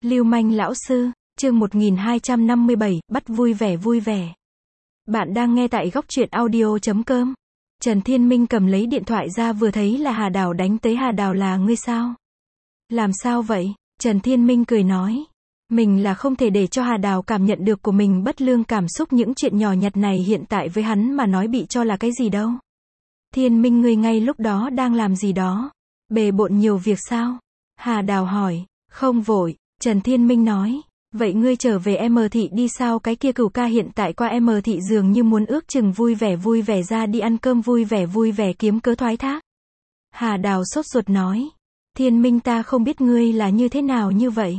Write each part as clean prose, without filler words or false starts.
Lưu manh lão sư, chương 1257, bắt vui vẻ vui vẻ. Bạn đang nghe tại góc truyện audio.com. Trần Thiên Minh cầm lấy điện thoại ra vừa thấy là Hà Đào đánh tới. Hà Đào là ngươi sao? Làm sao vậy? Trần Thiên Minh cười nói. Mình là không thể để cho Hà Đào cảm nhận được của mình bất lương cảm xúc, những chuyện nhỏ nhặt này hiện tại với hắn mà nói bị cho là cái gì đâu. Thiên Minh, ngươi ngay lúc đó đang làm gì đó? Bề bộn nhiều việc sao? Hà Đào hỏi. Không vội, Trần Thiên Minh nói. Vậy ngươi trở về M thị đi sao? Cái kia Cửu ca hiện tại qua M thị dường như muốn ước chừng vui vẻ ra đi ăn cơm vui vẻ kiếm cớ thoái thác. Hà Đào sốt ruột nói. Thiên Minh, ta không biết ngươi là như thế nào như vậy.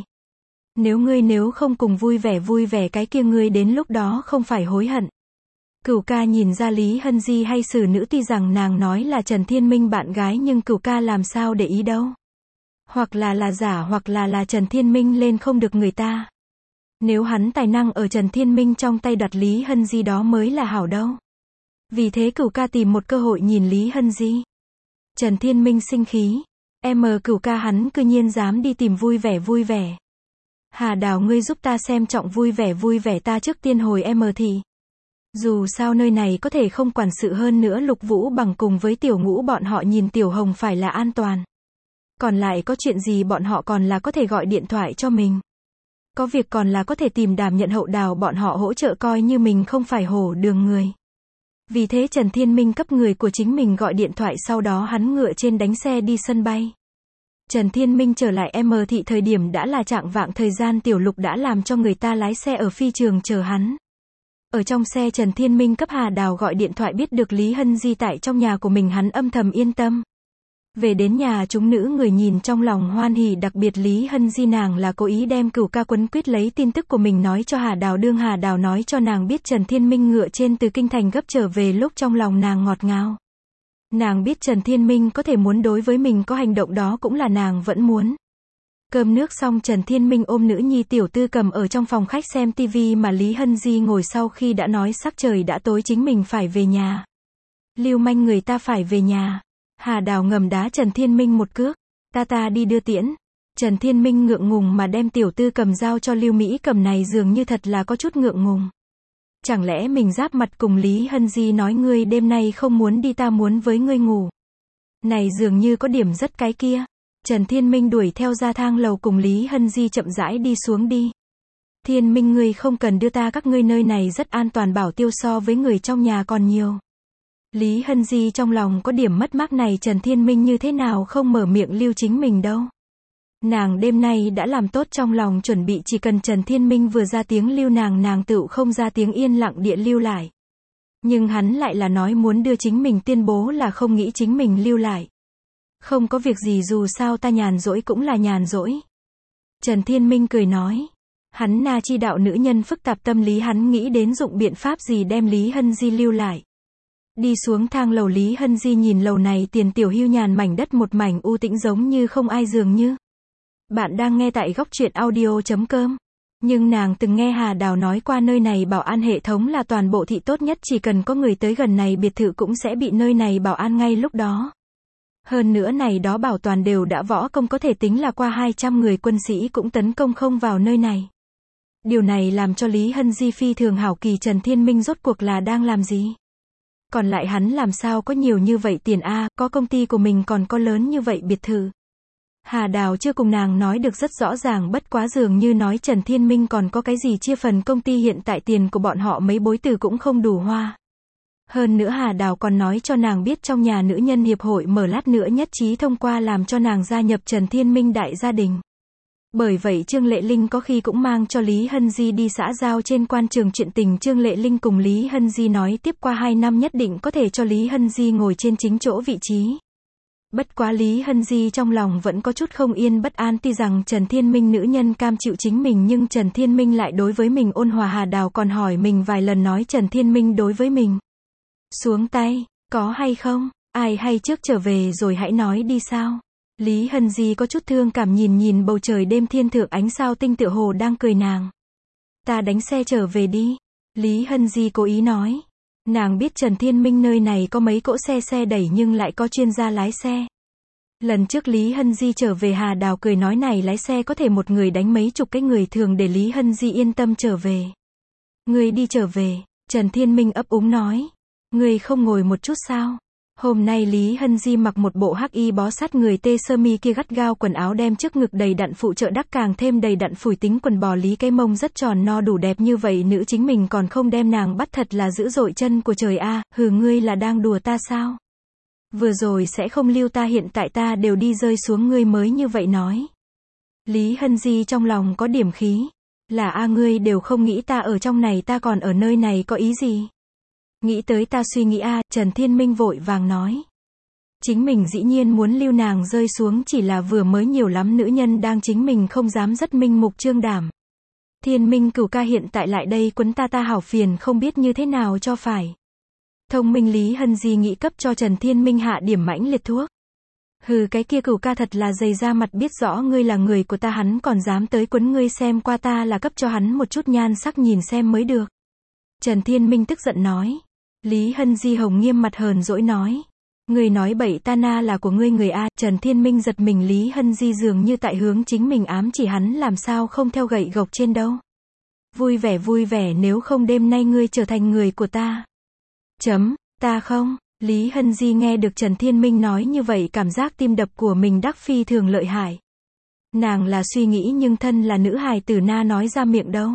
Nếu không cùng vui vẻ cái kia ngươi đến lúc đó không phải hối hận. Cửu ca nhìn ra Lý Hân Di hay xử nữ, tuy rằng nàng nói là Trần Thiên Minh bạn gái nhưng Cửu ca làm sao để ý đâu. Hoặc là giả hoặc là Trần Thiên Minh lên không được người ta. Nếu hắn tài năng ở Trần Thiên Minh trong tay đoạt Lý Hân Di đó mới là hảo đâu. Vì thế Cửu ca tìm một cơ hội nhìn Lý Hân Di. Trần Thiên Minh sinh khí. Cửu ca hắn cư nhiên dám đi tìm vui vẻ. Hà Đào, ngươi giúp ta xem trọng vui vẻ ta trước tiên hồi M thị. Dù sao nơi này có thể không quản sự, hơn nữa Lục Vũ Bằng cùng với Tiểu Ngũ bọn họ nhìn Tiểu Hồng phải là an toàn. Còn lại có chuyện gì bọn họ còn là có thể gọi điện thoại cho mình. Có việc còn là có thể tìm Đàm Nhận Hậu Đào bọn họ hỗ trợ, coi như mình không phải hổ đường người. Vì thế Trần Thiên Minh cấp người của chính mình gọi điện thoại, sau đó hắn ngựa trên đánh xe đi sân bay. Trần Thiên Minh trở lại M thị thời điểm đã là chạng vạng, thời gian Tiểu Lục đã làm cho người ta lái xe ở phi trường chờ hắn. Ở trong xe Trần Thiên Minh cấp Hà Đào gọi điện thoại, biết được Lý Hân Di tại trong nhà của mình, hắn âm thầm yên tâm. Về đến nhà chúng nữ người nhìn trong lòng hoan hỉ, đặc biệt Lý Hân Di, nàng là cố ý đem Cửu ca quấn quýt lấy tin tức của mình nói cho Hà Đào, đương Hà Đào nói cho nàng biết Trần Thiên Minh ngựa trên từ kinh thành gấp trở về, lúc trong lòng nàng ngọt ngào. Nàng biết Trần Thiên Minh có thể muốn đối với mình có hành động, đó cũng là nàng vẫn muốn. Cơm nước xong Trần Thiên Minh ôm nữ nhi Tiểu Tư cầm ở trong phòng khách xem tivi, mà Lý Hân Di ngồi sau khi đã nói sắc trời đã tối chính mình phải về nhà. Lưu manh, người ta phải về nhà. Hà Đào ngầm đá Trần Thiên Minh một cước. Ta đi đưa tiễn. Trần Thiên Minh ngượng ngùng mà đem Tiểu Tư cầm giao cho Lưu Mỹ Cầm, này dường như thật là có chút ngượng ngùng. Chẳng lẽ mình giáp mặt cùng Lý Hân Di nói ngươi đêm nay không muốn đi, ta muốn với ngươi ngủ. Này dường như có điểm rất cái kia. Trần Thiên Minh đuổi theo ra thang lầu cùng Lý Hân Di chậm rãi đi xuống đi. Thiên Minh, ngươi không cần đưa ta, các ngươi nơi này rất an toàn, bảo tiêu so với người trong nhà còn nhiều. Lý Hân Di trong lòng có điểm mất mát, này Trần Thiên Minh như thế nào không mở miệng lưu chính mình đâu. Nàng đêm nay đã làm tốt trong lòng chuẩn bị, chỉ cần Trần Thiên Minh vừa ra tiếng lưu nàng tựu không ra tiếng, yên lặng địa lưu lại. Nhưng hắn lại là nói muốn đưa chính mình, tuyên bố là không nghĩ chính mình lưu lại. Không có việc gì, dù sao ta nhàn rỗi cũng là nhàn rỗi. Trần Thiên Minh cười nói. Hắn na chi đạo nữ nhân phức tạp tâm lý, hắn nghĩ đến dụng biện pháp gì đem Lý Hân Di lưu lại. Đi xuống thang lầu, Lý Hân Di nhìn lầu này tiền tiểu hưu nhàn mảnh đất, một mảnh u tĩnh giống như không ai dường như. Bạn đang nghe tại góc truyện audio.com. Nhưng nàng từng nghe Hà Đào nói qua nơi này bảo an hệ thống là toàn bộ thị tốt nhất, chỉ cần có người tới gần này biệt thự cũng sẽ bị nơi này bảo an ngay lúc đó. Hơn nữa này đó bảo toàn đều đã võ công, có thể tính là qua 200 người quân sĩ cũng tấn công không vào nơi này. Điều này làm cho Lý Hân Di phi thường hảo kỳ, Trần Thiên Minh rốt cuộc là đang làm gì? Còn lại hắn làm sao có nhiều như vậy tiền a, có công ty của mình còn có lớn như vậy biệt thự. Hà Đào chưa cùng nàng nói được rất rõ ràng, bất quá dường như nói Trần Thiên Minh còn có cái gì chia phần công ty, hiện tại tiền của bọn họ mấy bối từ cũng không đủ hoa. Hơn nữa Hà Đào còn nói cho nàng biết trong nhà nữ nhân hiệp hội mở lát nữa nhất trí thông qua làm cho nàng gia nhập Trần Thiên Minh đại gia đình. Bởi vậy Trương Lệ Linh có khi cũng mang cho Lý Hân Di đi xã giao trên quan trường chuyện tình. Trương Lệ Linh cùng Lý Hân Di nói tiếp qua 2 năm nhất định có thể cho Lý Hân Di ngồi trên chính chỗ vị trí. Bất quá Lý Hân Di trong lòng vẫn có chút không yên bất an, tuy rằng Trần Thiên Minh nữ nhân cam chịu chính mình nhưng Trần Thiên Minh lại đối với mình ôn hòa. Hà Đào còn hỏi mình vài lần nói Trần Thiên Minh đối với mình xuống tay, có hay không, ai hay trước trở về rồi hãy nói đi sao. Lý Hân Di có chút thương cảm nhìn bầu trời đêm, thiên thượng ánh sao tinh tựa hồ đang cười nàng. Ta đánh xe trở về đi. Lý Hân Di cố ý nói. Nàng biết Trần Thiên Minh nơi này có mấy cỗ xe đẩy nhưng lại có chuyên gia lái xe. Lần trước Lý Hân Di trở về Hà Đào cười nói này lái xe có thể một người đánh mấy chục cái người thường để Lý Hân Di yên tâm trở về. Ngươi đi trở về, Trần Thiên Minh ấp úng nói. Ngươi không ngồi một chút sao? Hôm nay Lý Hân Di mặc một bộ hắc y bó sát người tê sơ mi kia gắt gao quần áo đem trước ngực đầy đặn phụ trợ đắc càng thêm đầy đặn phủi tính quần bò lý cái mông rất tròn no đủ đẹp như vậy nữ chính mình còn không đem nàng bắt thật là dữ dội chân của trời a, hừ ngươi là đang đùa ta sao? Vừa rồi sẽ không lưu ta hiện tại ta đều đi rơi xuống ngươi mới như vậy nói. Lý Hân Di trong lòng có điểm khí. Là a ngươi đều không nghĩ ta ở trong này ta còn ở nơi này có ý gì? Nghĩ tới ta suy nghĩ a, Trần Thiên Minh vội vàng nói. Chính mình dĩ nhiên muốn lưu nàng rơi xuống chỉ là vừa mới nhiều lắm nữ nhân đang chính mình không dám rất minh mục trương đảm. Thiên Minh cửu ca hiện tại lại đây quấn ta hảo phiền không biết như thế nào cho phải. Thông minh Lý Hân Di nghĩ cấp cho Trần Thiên Minh hạ điểm mãnh liệt thuốc. Hừ cái kia cửu ca thật là dày ra mặt biết rõ ngươi là người của ta hắn còn dám tới quấn ngươi xem qua ta là cấp cho hắn một chút nhan sắc nhìn xem mới được. Trần Thiên Minh tức giận nói. Lý Hân Di hồng nghiêm mặt hờn dỗi nói. Ngươi nói bậy ta na là của ngươi người a, Trần Thiên Minh giật mình Lý Hân Di dường như tại hướng chính mình ám chỉ hắn làm sao không theo gậy gộc trên đâu. Vui vẻ nếu không đêm nay ngươi trở thành người của ta. Ta không, Lý Hân Di nghe được Trần Thiên Minh nói như vậy cảm giác tim đập của mình đắc phi thường lợi hại. Nàng là suy nghĩ nhưng thân là nữ hài tử na nói ra miệng đâu.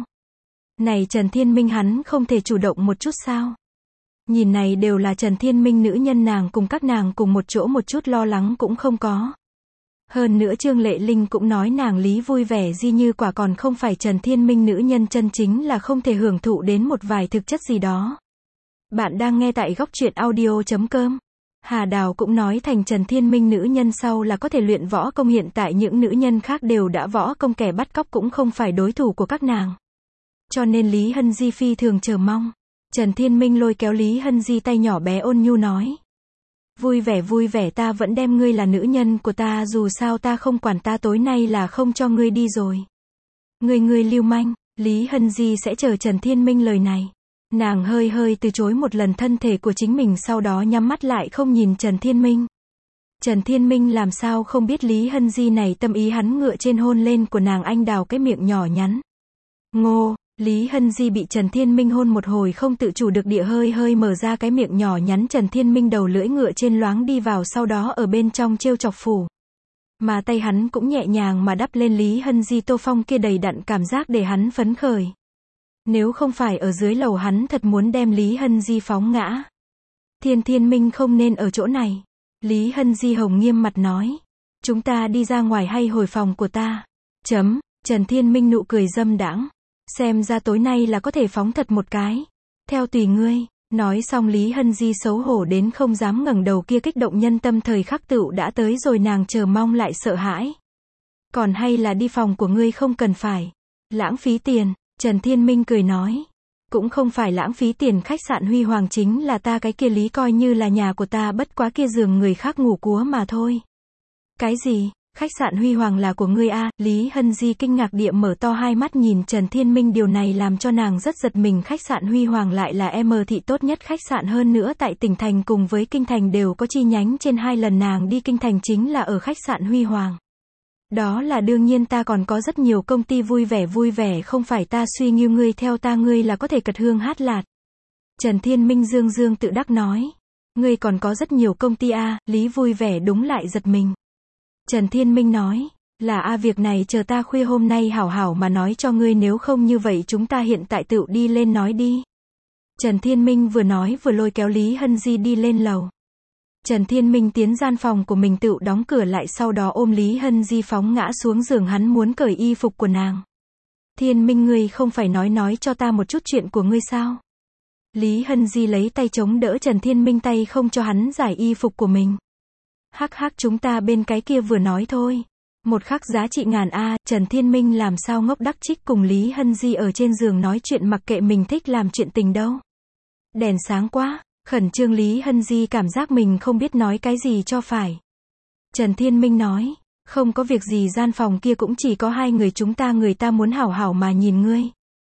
Này Trần Thiên Minh hắn không thể chủ động một chút sao? Nhìn này đều là Trần Thiên Minh nữ nhân nàng cùng các nàng cùng một chỗ một chút lo lắng cũng không có. Hơn nữa Trương Lệ Linh cũng nói nàng Lý vui vẻ di như quả còn không phải Trần Thiên Minh nữ nhân chân chính là không thể hưởng thụ đến một vài thực chất gì đó. Bạn đang nghe tại góc truyện audio.com. Hà Đào cũng nói thành Trần Thiên Minh nữ nhân sau là có thể luyện võ công hiện tại những nữ nhân khác đều đã võ công kẻ bắt cóc cũng không phải đối thủ của các nàng. Cho nên Lý Hân Di phi thường chờ mong. Trần Thiên Minh lôi kéo Lý Hân Di tay nhỏ bé ôn nhu nói. Vui vẻ ta vẫn đem ngươi là nữ nhân của ta dù sao ta không quản ta tối nay là không cho ngươi đi rồi. Ngươi lưu manh, Lý Hân Di sẽ chờ Trần Thiên Minh lời này. Nàng hơi từ chối một lần thân thể của chính mình sau đó nhắm mắt lại không nhìn Trần Thiên Minh. Trần Thiên Minh làm sao không biết Lý Hân Di này tâm ý hắn ngựa trên hôn lên của nàng anh đào cái miệng nhỏ nhắn. Ngô, Lý Hân Di bị Trần Thiên Minh hôn một hồi không tự chủ được địa hơi mở ra cái miệng nhỏ nhắn Trần Thiên Minh đầu lưỡi ngựa trên loáng đi vào sau đó ở bên trong trêu chọc phủ. Mà tay hắn cũng nhẹ nhàng mà đắp lên Lý Hân Di tô phong kia đầy đặn cảm giác để hắn phấn khởi. Nếu không phải ở dưới lầu hắn thật muốn đem Lý Hân Di phóng ngã. Thiên Minh không nên ở chỗ này. Lý Hân Di hồng nghiêm mặt nói. Chúng ta đi ra ngoài hay hồi phòng của ta? Trần Thiên Minh nụ cười dâm đãng. Xem ra tối nay là có thể phóng thật một cái. Theo tùy ngươi. Nói xong Lý Hân Di xấu hổ đến không dám ngẩng đầu kia kích động nhân tâm thời khắc tựu đã tới rồi nàng chờ mong lại sợ hãi. Còn hay là đi phòng của ngươi không cần phải. Lãng phí tiền. Trần Thiên Minh cười nói. Cũng không phải lãng phí tiền khách sạn Huy Hoàng chính là ta cái kia Lý coi như là nhà của ta bất quá kia giường người khác ngủ cúa mà thôi. Cái gì? Khách sạn Huy Hoàng là của ngươi a? Lý Hân Di kinh ngạc địa mở to hai mắt nhìn Trần Thiên Minh điều này làm cho nàng rất giật mình khách sạn Huy Hoàng lại là M thị tốt nhất khách sạn hơn nữa tại tỉnh thành cùng với kinh thành đều có chi nhánh trên 2 lần nàng đi kinh thành chính là ở khách sạn Huy Hoàng. Đó là đương nhiên ta còn có rất nhiều công ty vui vẻ không phải ta suy nghiêu ngươi theo ta ngươi là có thể cật hương hát lạt. Trần Thiên Minh dương tự đắc nói. Ngươi còn có rất nhiều công ty a, Lý vui vẻ đúng lại giật mình. Trần Thiên Minh nói. Là a việc này chờ ta khuya hôm nay hảo mà nói cho ngươi nếu không như vậy chúng ta hiện tại tự đi lên nói đi. Trần Thiên Minh vừa nói vừa lôi kéo Lý Hân Di đi lên lầu. Trần Thiên Minh tiến gian phòng của mình tự đóng cửa lại sau đó ôm Lý Hân Di phóng ngã xuống giường hắn muốn cởi y phục của nàng. Thiên Minh ngươi không phải nói cho ta một chút chuyện của ngươi sao? Lý Hân Di lấy tay chống đỡ Trần Thiên Minh tay không cho hắn giải y phục của mình. Hắc chúng ta bên cái kia vừa nói thôi. Một khắc giá trị ngàn a, Trần Thiên Minh làm sao ngốc đắc trích cùng Lý Hân Di ở trên giường nói chuyện mặc kệ mình thích làm chuyện tình đâu. Đèn sáng quá. Khẩn trương Lý Hân Di cảm giác mình không biết nói cái gì cho phải. Trần Thiên Minh nói, không có việc gì gian phòng kia cũng chỉ có 2 người chúng ta người ta muốn hảo mà nhìn ngươi.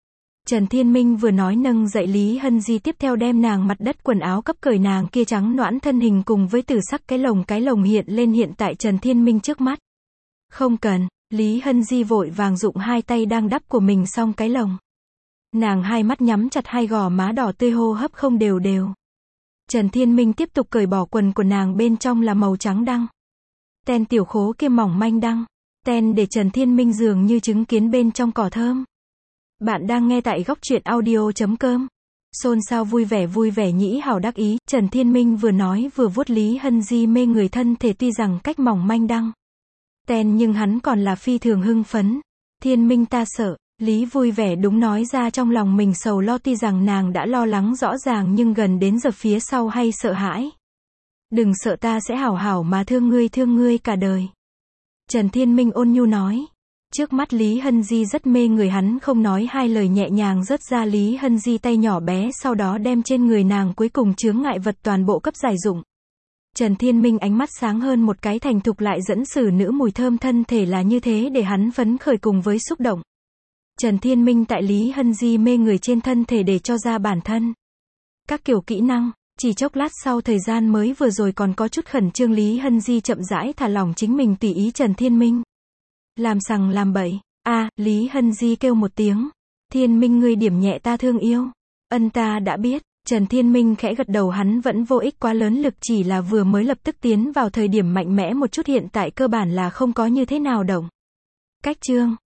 Trần Thiên Minh vừa nói nâng dậy Lý Hân Di, tiếp theo đem nàng mặt đất quần áo cấp cởi, nàng kia trắng nõn thân hình cùng với tử sắc cái lồng hiện lên hiện tại Trần Thiên Minh trước mắt. Không cần, Lý Hân Di vội vàng dụng hai tay đang đắp của mình xong cái lồng. Nàng hai mắt nhắm chặt, hai gò má đỏ tươi, hô hấp không đều đều. Trần Thiên Minh tiếp tục cởi bỏ quần của nàng, bên trong là màu trắng đăng. Ten tiểu khố kia mỏng manh đăng. Ten để Trần Thiên Minh dường như chứng kiến bên trong cỏ thơm. Bạn đang nghe tại góc truyện audio.com. Xôn xao vui vẻ nhĩ hào đắc ý, Trần Thiên Minh vừa nói vừa vuốt Lý Hân Di mê người thân thể, tuy rằng cách mỏng manh đăng ten nhưng hắn còn là phi thường hưng phấn. Thiên Minh ta sợ, Lý vui vẻ đúng nói ra trong lòng mình sầu lo, tuy rằng nàng đã lo lắng rõ ràng nhưng gần đến giờ phía sau hay sợ hãi. Đừng sợ, ta sẽ hảo hảo mà thương ngươi cả đời. Trần Thiên Minh ôn nhu nói. Trước mắt Lý Hân Di rất mê người, hắn không nói hai lời nhẹ nhàng rớt ra Lý Hân Di tay nhỏ bé, sau đó đem trên người nàng cuối cùng chướng ngại vật toàn bộ cấp giải dụng. Trần Thiên Minh ánh mắt sáng hơn một cái, thành thục lại dẫn xử nữ mùi thơm, thân thể là như thế để hắn phấn khởi cùng với xúc động. Trần Thiên Minh tại Lý Hân Di mê người trên thân thể để cho ra bản thân các kiểu kỹ năng. Chỉ chốc lát sau, thời gian mới vừa rồi còn có chút khẩn trương, Lý Hân Di chậm rãi thả lỏng chính mình, tùy ý Trần Thiên Minh làm sằng làm bậy. Lý Hân Di kêu một tiếng. Thiên Minh ngươi điểm nhẹ ta thương yêu. Ân, ta đã biết. Trần Thiên Minh khẽ gật đầu, hắn vẫn vô ích quá lớn lực, chỉ là vừa mới lập tức tiến vào thời điểm mạnh mẽ một chút, hiện tại cơ bản là không có như thế nào động. Cách chương